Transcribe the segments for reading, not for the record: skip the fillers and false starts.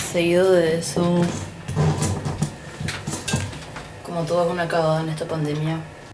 seguido de eso, como todo es una cagada en esta pandemia.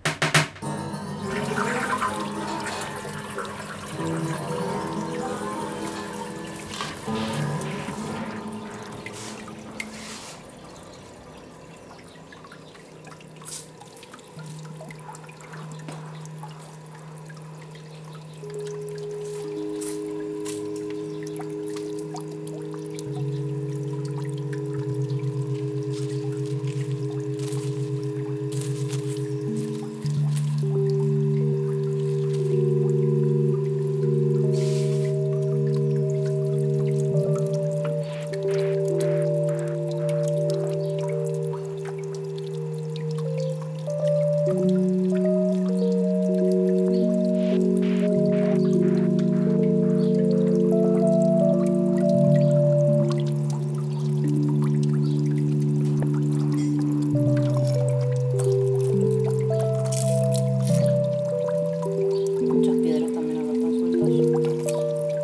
Muchas piedras también acá están sueltas.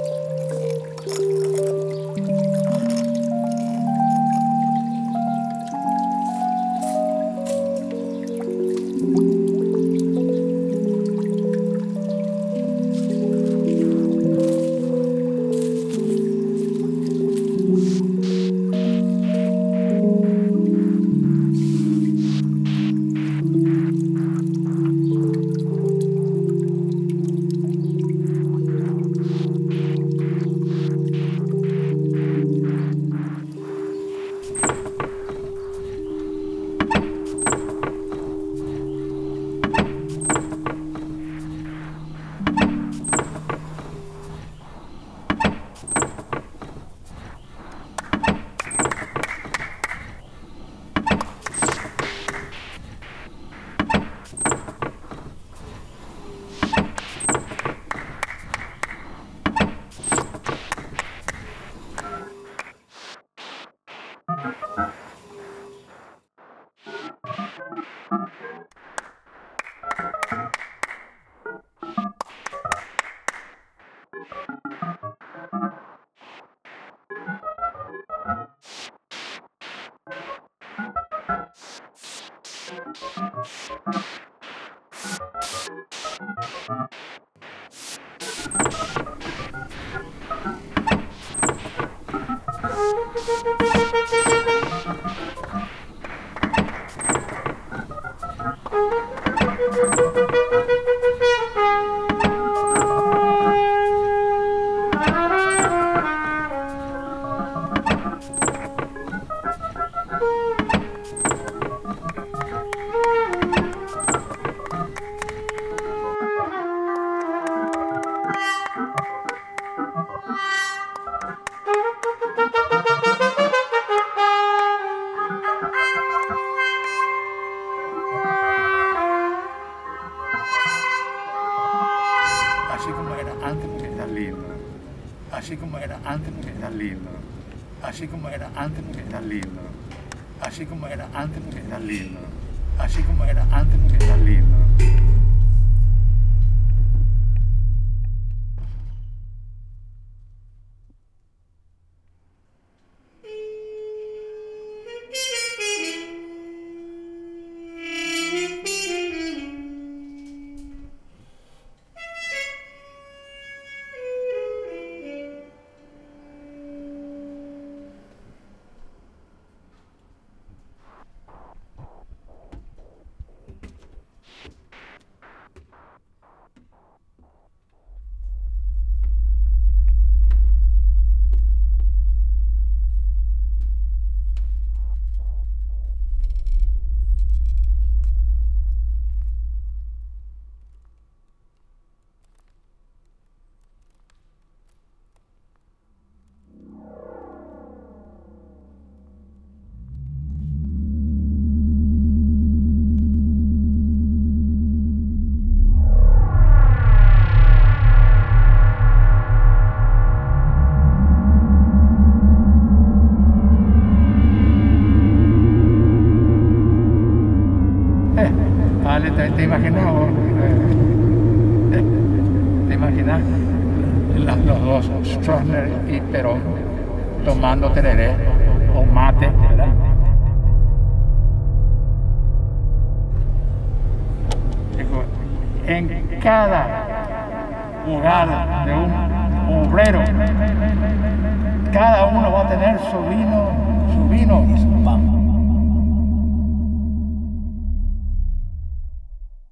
Así como era antes porque está lindo. Así como era antes porque está lindo. Así como era antes porque está lindo. Así como era antes porque está lindo. Así como era antes porque está lindo. Vale, ¿te imaginas vos? ¿Te imaginas los dos, Stroessner y Perón, tomando tereré? o mate, ¿verdad? Digo, en cada hogar de un obrero, cada uno va a tener su vino y su pan.